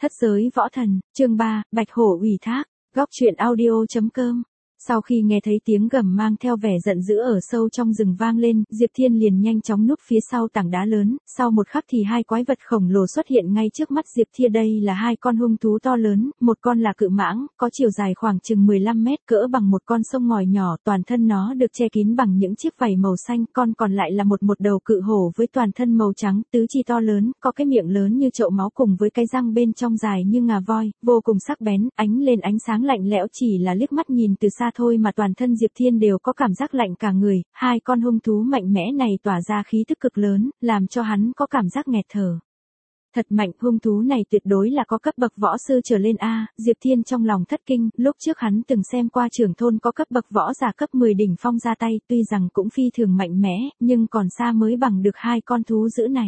Thất giới võ thần, chương 3, Bạch Hổ ủy thác, góc truyện audio.com. Sau khi nghe thấy tiếng gầm mang theo vẻ giận dữ ở sâu trong rừng vang lên, Diệp Thiên liền nhanh chóng núp phía sau tảng đá lớn, sau một khắc thì hai quái vật khổng lồ xuất hiện ngay trước mắt Diệp Thiên. Đây là hai con hung thú to lớn, một con là cự mãng, có chiều dài khoảng chừng 15 mét, cỡ bằng một con sông ngòi nhỏ, toàn thân nó được che kín bằng những chiếc vảy màu xanh, con còn lại là một đầu cự hổ với toàn thân màu trắng, tứ chi to lớn, có cái miệng lớn như chậu máu cùng với cái răng bên trong dài như ngà voi, vô cùng sắc bén, ánh lên ánh sáng lạnh lẽo, chỉ là liếc mắt nhìn từ xa thôi mà toàn thân Diệp Thiên đều có cảm giác lạnh cả người, hai con hung thú mạnh mẽ này tỏa ra khí tức cực lớn, làm cho hắn có cảm giác nghẹt thở. Thật mạnh, hung thú này tuyệt đối là có cấp bậc võ sư trở lên a. Diệp Thiên trong lòng thất kinh, lúc trước hắn từng xem qua trưởng thôn có cấp bậc võ giả cấp 10 đỉnh phong ra tay, tuy rằng cũng phi thường mạnh mẽ, nhưng còn xa mới bằng được hai con thú dữ này.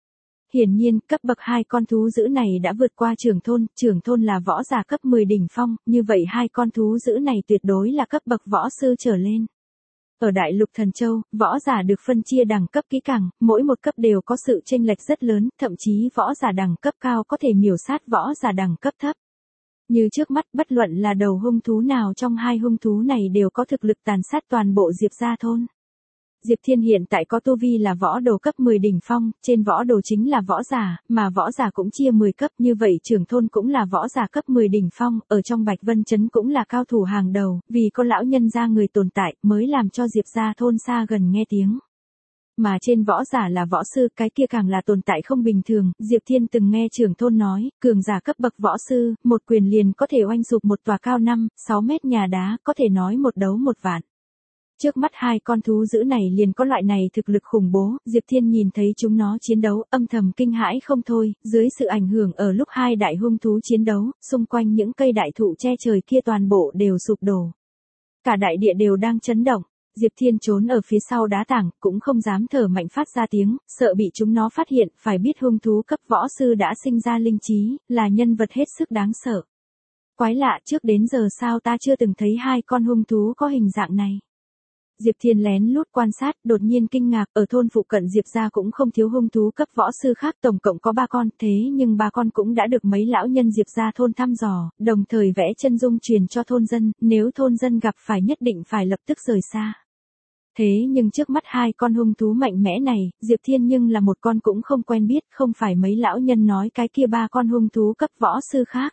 Hiển nhiên, cấp bậc hai con thú dữ này đã vượt qua trưởng thôn là võ giả cấp 10 đỉnh phong, như vậy hai con thú dữ này tuyệt đối là cấp bậc võ sư trở lên. Ở Đại Lục Thần Châu, võ giả được phân chia đẳng cấp kỹ càng, mỗi một cấp đều có sự chênh lệch rất lớn, thậm chí võ giả đẳng cấp cao có thể miểu sát võ giả đẳng cấp thấp. Như trước mắt, bất luận là đầu hung thú nào trong hai hung thú này đều có thực lực tàn sát toàn bộ Diệp gia thôn. Diệp Thiên hiện tại có tu vi là võ đồ cấp 10 đỉnh phong, trên võ đồ chính là võ giả, mà võ giả cũng chia 10 cấp, như vậy trưởng thôn cũng là võ giả cấp 10 đỉnh phong, ở trong Bạch Vân Trấn cũng là cao thủ hàng đầu, vì có lão nhân gia người tồn tại, mới làm cho Diệp gia thôn xa gần nghe tiếng. Mà trên võ giả là võ sư, cái kia càng là tồn tại không bình thường, Diệp Thiên từng nghe trưởng thôn nói, cường giả cấp bậc võ sư, một quyền liền có thể oanh sụp một tòa cao 5-6 mét nhà đá, có thể nói một đấu một vạn. Trước mắt hai con thú dữ này liền có loại này thực lực khủng bố, Diệp Thiên nhìn thấy chúng nó chiến đấu, âm thầm kinh hãi không thôi, dưới sự ảnh hưởng ở lúc hai đại hung thú chiến đấu, xung quanh những cây đại thụ che trời kia toàn bộ đều sụp đổ. Cả đại địa đều đang chấn động, Diệp Thiên trốn ở phía sau đá tảng, cũng không dám thở mạnh phát ra tiếng, sợ bị chúng nó phát hiện, phải biết hung thú cấp võ sư đã sinh ra linh trí, là nhân vật hết sức đáng sợ. Quái lạ, trước đến giờ sao ta chưa từng thấy hai con hung thú có hình dạng này. Diệp Thiên lén lút quan sát, đột nhiên kinh ngạc, ở thôn phụ cận Diệp gia cũng không thiếu hung thú cấp võ sư khác, tổng cộng có 3 con, thế nhưng 3 con cũng đã được mấy lão nhân Diệp gia thôn thăm dò, đồng thời vẽ chân dung truyền cho thôn dân, nếu thôn dân gặp phải nhất định phải lập tức rời xa. Thế nhưng trước mắt hai con hung thú mạnh mẽ này, Diệp Thiên nhưng là một con cũng không quen biết, không phải mấy lão nhân nói cái kia 3 con hung thú cấp võ sư khác.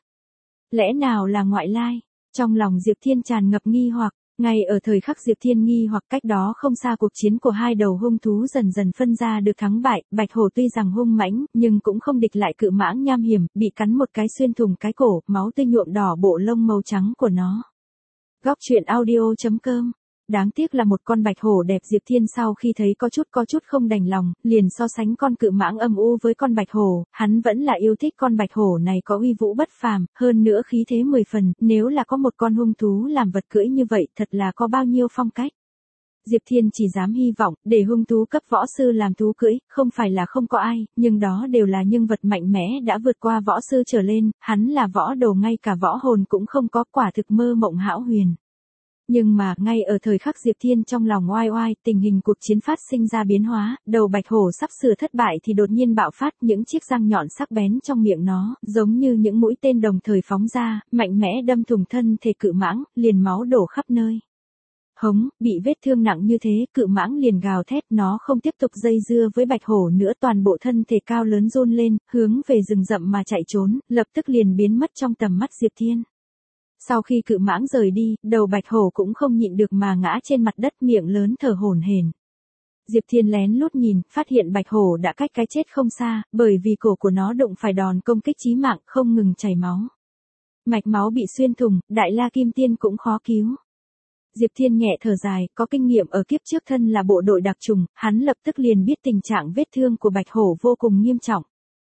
Lẽ nào là ngoại lai? Trong lòng Diệp Thiên tràn ngập nghi hoặc. Ngay ở thời khắc Diệp Thiên nghi hoặc cách đó không xa, cuộc chiến của hai đầu hung thú dần dần phân ra được thắng bại, Bạch Hổ tuy rằng hung mãnh, nhưng cũng không địch lại cự mãng nham hiểm, bị cắn một cái xuyên thủng cái cổ, máu tươi nhuộm đỏ bộ lông màu trắng của nó. Góc truyện audio.com. Đáng tiếc là một con bạch hổ đẹp, Diệp Thiên sau khi thấy có chút không đành lòng, liền so sánh con cự mãng âm u với con bạch hổ, hắn vẫn là yêu thích con bạch hổ này, có uy vũ bất phàm, hơn nữa khí thế 10 phần, nếu là có một con hung thú làm vật cưỡi như vậy, thật là có bao nhiêu phong cách. Diệp Thiên chỉ dám hy vọng, để hung thú cấp võ sư làm thú cưỡi, không phải là không có ai, nhưng đó đều là nhân vật mạnh mẽ đã vượt qua võ sư trở lên, hắn là võ đồ ngay cả võ hồn cũng không có, quả thực mơ mộng hão huyền. Nhưng mà, ngay ở thời khắc Diệp Thiên trong lòng oai oai, tình hình cuộc chiến phát sinh ra biến hóa, đầu bạch hổ sắp sửa thất bại thì đột nhiên bạo phát, những chiếc răng nhọn sắc bén trong miệng nó, giống như những mũi tên đồng thời phóng ra, mạnh mẽ đâm thủng thân thể cự mãng, liền máu đổ khắp nơi. Hống, bị vết thương nặng như thế, cự mãng liền gào thét, nó không tiếp tục dây dưa với bạch hổ nữa, toàn bộ thân thể cao lớn run lên, hướng về rừng rậm mà chạy trốn, lập tức liền biến mất trong tầm mắt Diệp Thiên. Sau khi cự mãng rời đi, đầu bạch hổ cũng không nhịn được mà ngã trên mặt đất, miệng lớn thở hổn hển. Diệp Thiên lén lút nhìn, phát hiện bạch hổ đã cách cái chết không xa, bởi vì cổ của nó đụng phải đòn công kích chí mạng, không ngừng chảy máu. Mạch máu bị xuyên thủng, Đại La Kim Tiên cũng khó cứu. Diệp Thiên nhẹ thở dài, có kinh nghiệm ở kiếp trước thân là bộ đội đặc trùng, hắn lập tức liền biết tình trạng vết thương của bạch hổ vô cùng nghiêm trọng.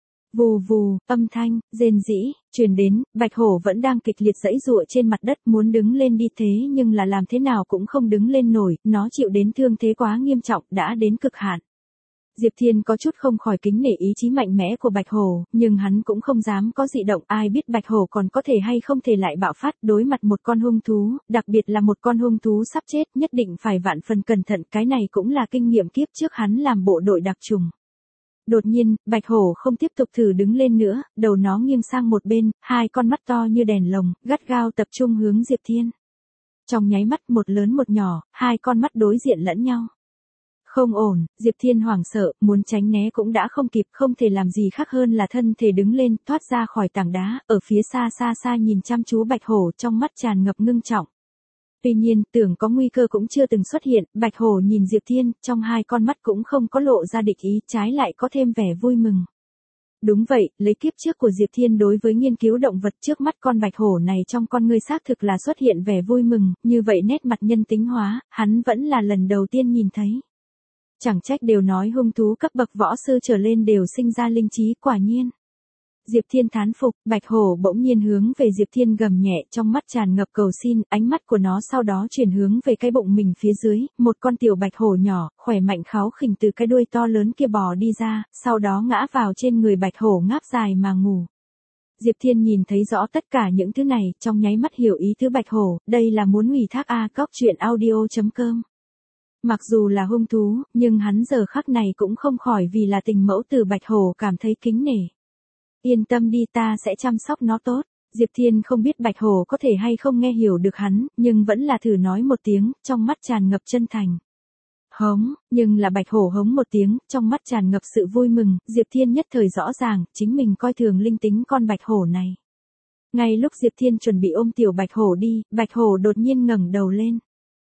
Vù vù, âm thanh, rên rỉ, truyền đến, bạch hổ vẫn đang kịch liệt giãy giụa trên mặt đất, muốn đứng lên đi, thế nhưng là làm thế nào cũng không đứng lên nổi, nó chịu đến thương thế quá nghiêm trọng, đã đến cực hạn. Diệp Thiên có chút không khỏi kính nể ý chí mạnh mẽ của bạch hổ, nhưng hắn cũng không dám có dị động, ai biết bạch hổ còn có thể hay không thể lại bạo phát, đối mặt một con hung thú, đặc biệt là một con hung thú sắp chết, nhất định phải vạn phần cẩn thận, cái này cũng là kinh nghiệm kiếp trước hắn làm bộ đội đặc trùng. Đột nhiên, bạch hổ không tiếp tục thử đứng lên nữa, đầu nó nghiêng sang một bên, hai con mắt to như đèn lồng, gắt gao tập trung hướng Diệp Thiên. Trong nháy mắt một lớn một nhỏ, hai con mắt đối diện lẫn nhau. Không ổn, Diệp Thiên hoảng sợ, muốn tránh né cũng đã không kịp, không thể làm gì khác hơn là thân thể đứng lên, thoát ra khỏi tảng đá, ở phía xa xa xa nhìn chăm chú bạch hổ, trong mắt tràn ngập ngưng trọng. Tuy nhiên, tưởng có nguy cơ cũng chưa từng xuất hiện, bạch hổ nhìn Diệp Thiên, trong hai con mắt cũng không có lộ ra địch ý, trái lại có thêm vẻ vui mừng. Đúng vậy, lấy kiếp trước của Diệp Thiên đối với nghiên cứu động vật, trước mắt con bạch hổ này trong con ngươi xác thực là xuất hiện vẻ vui mừng, như vậy nét mặt nhân tính hóa, hắn vẫn là lần đầu tiên nhìn thấy. Chẳng trách đều nói hung thú cấp bậc võ sư trở lên đều sinh ra linh trí, quả nhiên. Diệp Thiên thán phục, bạch hổ bỗng nhiên hướng về Diệp Thiên gầm nhẹ, trong mắt tràn ngập cầu xin, ánh mắt của nó sau đó chuyển hướng về cái bụng mình phía dưới, một con tiểu bạch hổ nhỏ, khỏe mạnh kháu khỉnh từ cái đuôi to lớn kia bò đi ra, sau đó ngã vào trên người bạch hổ ngáp dài mà ngủ. Diệp Thiên nhìn thấy rõ tất cả những thứ này, trong nháy mắt hiểu ý tứ bạch hổ, đây là muốn ủy thác Cóc.audio.com. Mặc dù là hung thú, nhưng hắn giờ khắc này cũng không khỏi vì là tình mẫu tử bạch hổ cảm thấy kính nể. Yên tâm đi, ta sẽ chăm sóc nó tốt. Diệp Thiên không biết bạch hổ có thể hay không nghe hiểu được hắn, nhưng vẫn là thử nói một tiếng, trong mắt tràn ngập chân thành. Hống, nhưng là bạch hổ hống một tiếng, trong mắt tràn ngập sự vui mừng, Diệp Thiên nhất thời rõ ràng, chính mình coi thường linh tính con bạch hổ này. Ngay lúc Diệp Thiên chuẩn bị ôm tiểu bạch hổ đi, bạch hổ đột nhiên ngẩng đầu lên.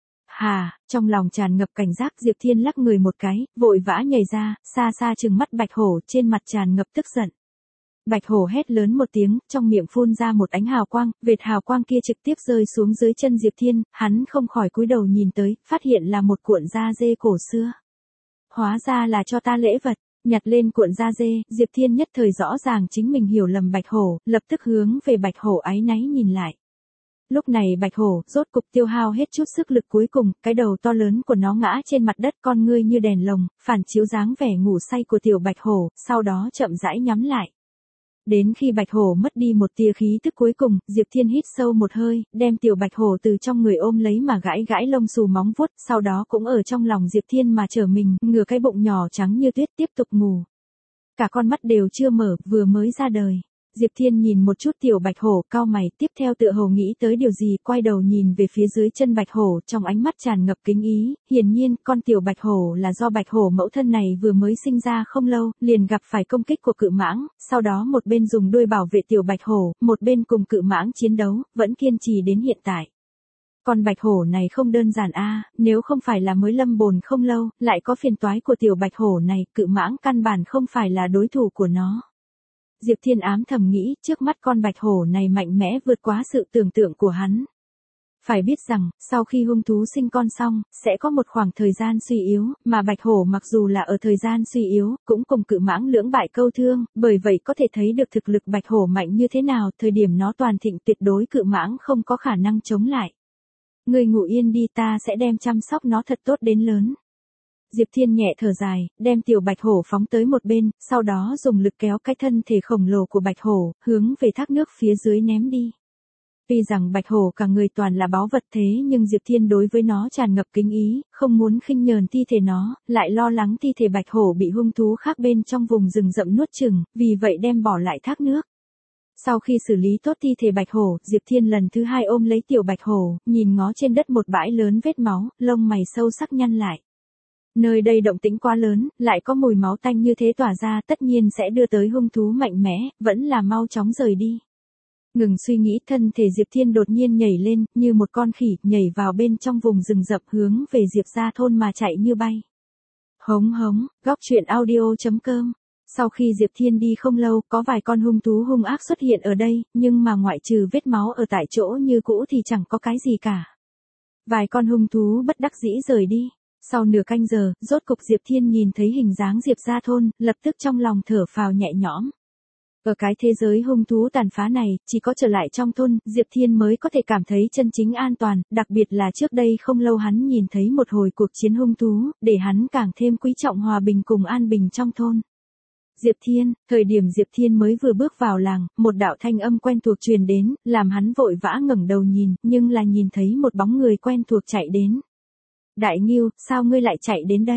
Hà, trong lòng tràn ngập cảnh giác, Diệp Thiên lắc người một cái, vội vã nhảy ra, xa xa trừng mắt bạch hổ, trên mặt tràn ngập tức giận. Bạch hổ hét lớn một tiếng, trong miệng phun ra một ánh hào quang, vệt hào quang kia trực tiếp rơi xuống dưới chân Diệp Thiên, hắn không khỏi cúi đầu nhìn tới, phát hiện là một cuộn da dê cổ xưa. Hóa ra là cho ta lễ vật, nhặt lên cuộn da dê, Diệp Thiên nhất thời rõ ràng chính mình hiểu lầm bạch hổ, lập tức hướng về bạch hổ áy náy nhìn lại. Lúc này bạch hổ, rốt cục tiêu hao hết chút sức lực cuối cùng, cái đầu to lớn của nó ngã trên mặt đất, con ngươi như đèn lồng, phản chiếu dáng vẻ ngủ say của tiểu bạch hổ, sau đó chậm rãi nhắm lại. Đến khi bạch hổ mất đi một tia khí tức cuối cùng, Diệp Thiên hít sâu một hơi, đem tiểu bạch hổ từ trong người ôm lấy mà gãi gãi lông xù móng vuốt, sau đó cũng ở trong lòng Diệp Thiên mà trở mình, ngửa cái bụng nhỏ trắng như tuyết tiếp tục ngủ. Cả con mắt đều chưa mở, vừa mới ra đời. Diệp Thiên nhìn một chút tiểu bạch hổ, cau mày, tiếp theo tựa hồ nghĩ tới điều gì, quay đầu nhìn về phía dưới chân bạch hổ, trong ánh mắt tràn ngập kính ý, hiển nhiên, con tiểu bạch hổ là do bạch hổ mẫu thân này vừa mới sinh ra không lâu, liền gặp phải công kích của cự mãng, sau đó một bên dùng đuôi bảo vệ tiểu bạch hổ, một bên cùng cự mãng chiến đấu, vẫn kiên trì đến hiện tại. Con bạch hổ này không đơn giản nếu không phải là mới lâm bồn không lâu, lại có phiền toái của tiểu bạch hổ này, cự mãng căn bản không phải là đối thủ của nó. Diệp Thiên ám thầm nghĩ, trước mắt con bạch hổ này mạnh mẽ vượt quá sự tưởng tượng của hắn. Phải biết rằng, sau khi hung thú sinh con xong, sẽ có một khoảng thời gian suy yếu, mà bạch hổ mặc dù là ở thời gian suy yếu, cũng cùng cự mãng lưỡng bại câu thương, bởi vậy có thể thấy được thực lực bạch hổ mạnh như thế nào, thời điểm nó toàn thịnh tuyệt đối cự mãng không có khả năng chống lại. Ngươi ngủ yên đi, ta sẽ đem chăm sóc nó thật tốt đến lớn. Diệp Thiên nhẹ thở dài, đem tiểu bạch hổ phóng tới một bên, sau đó dùng lực kéo cái thân thể khổng lồ của bạch hổ, hướng về thác nước phía dưới ném đi. Tuy rằng bạch hổ cả người toàn là báu vật thế nhưng Diệp Thiên đối với nó tràn ngập kính ý, không muốn khinh nhờn thi thể nó, lại lo lắng thi thể bạch hổ bị hung thú khác bên trong vùng rừng rậm nuốt chửng, vì vậy đem bỏ lại thác nước. Sau khi xử lý tốt thi thể bạch hổ, Diệp Thiên lần thứ hai ôm lấy tiểu bạch hổ, nhìn ngó trên đất một bãi lớn vết máu, lông mày sâu sắc nhăn lại. Nơi đây động tĩnh quá lớn, lại có mùi máu tanh như thế tỏa ra, tất nhiên sẽ đưa tới hung thú mạnh mẽ, vẫn là mau chóng rời đi. Ngừng suy nghĩ, thân thể Diệp Thiên đột nhiên nhảy lên, như một con khỉ, nhảy vào bên trong vùng rừng rậm, hướng về Diệp gia thôn mà chạy như bay. Hống hống, Cóc.audio.com. Sau khi Diệp Thiên đi không lâu, có vài con hung thú hung ác xuất hiện ở đây, nhưng mà ngoại trừ vết máu ở tại chỗ như cũ thì chẳng có cái gì cả. Vài con hung thú bất đắc dĩ rời đi. Sau nửa canh giờ, rốt cục Diệp Thiên nhìn thấy hình dáng Diệp gia thôn, lập tức trong lòng thở phào nhẹ nhõm. Ở cái thế giới hung thú tàn phá này, chỉ có trở lại trong thôn, Diệp Thiên mới có thể cảm thấy chân chính an toàn, đặc biệt là trước đây không lâu hắn nhìn thấy một hồi cuộc chiến hung thú, để hắn càng thêm quý trọng hòa bình cùng an bình trong thôn. Diệp Thiên, thời điểm Diệp Thiên mới vừa bước vào làng, một đạo thanh âm quen thuộc truyền đến, làm hắn vội vã ngẩng đầu nhìn, nhưng là nhìn thấy một bóng người quen thuộc chạy đến. Đại Ngưu, sao ngươi lại chạy đến đây?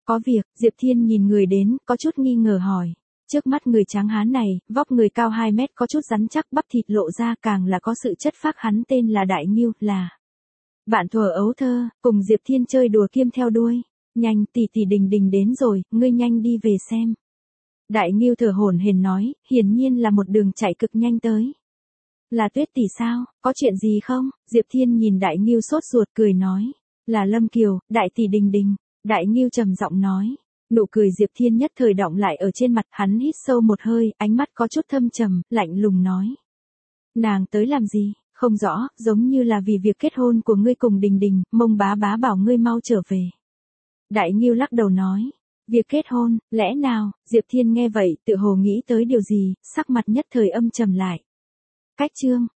Có việc, Diệp Thiên nhìn người đến, có chút nghi ngờ hỏi. Trước mắt người tráng hán này, vóc người cao 2 mét có chút rắn chắc bắp thịt lộ ra càng là có sự chất phác hắn tên là Đại Ngưu, là bạn thuở ấu thơ, cùng Diệp Thiên chơi đùa kiêm theo đuôi. Nhanh tỷ tỷ Đình Đình đến rồi, ngươi nhanh đi về xem. Đại Ngưu thở hổn hển nói, hiển nhiên là một đường chạy cực nhanh tới. Là Tuyết tỷ sao, có chuyện gì không? Diệp Thiên nhìn Đại Ngưu sốt ruột cười nói. Là Lâm Kiều, đại tỷ Đình Đình. Đại Ngưu trầm giọng nói. Nụ cười Diệp Thiên nhất thời đọng lại ở trên mặt, hắn hít sâu một hơi, ánh mắt có chút thâm trầm, lạnh lùng nói. Nàng tới làm gì? Không rõ, giống như là vì việc kết hôn của ngươi cùng Đình Đình, Mông bá bá bảo ngươi mau trở về. Đại Ngưu lắc đầu nói. Việc kết hôn, lẽ nào? Diệp Thiên nghe vậy, tự hồ nghĩ tới điều gì, sắc mặt nhất thời âm trầm lại. Cách chương.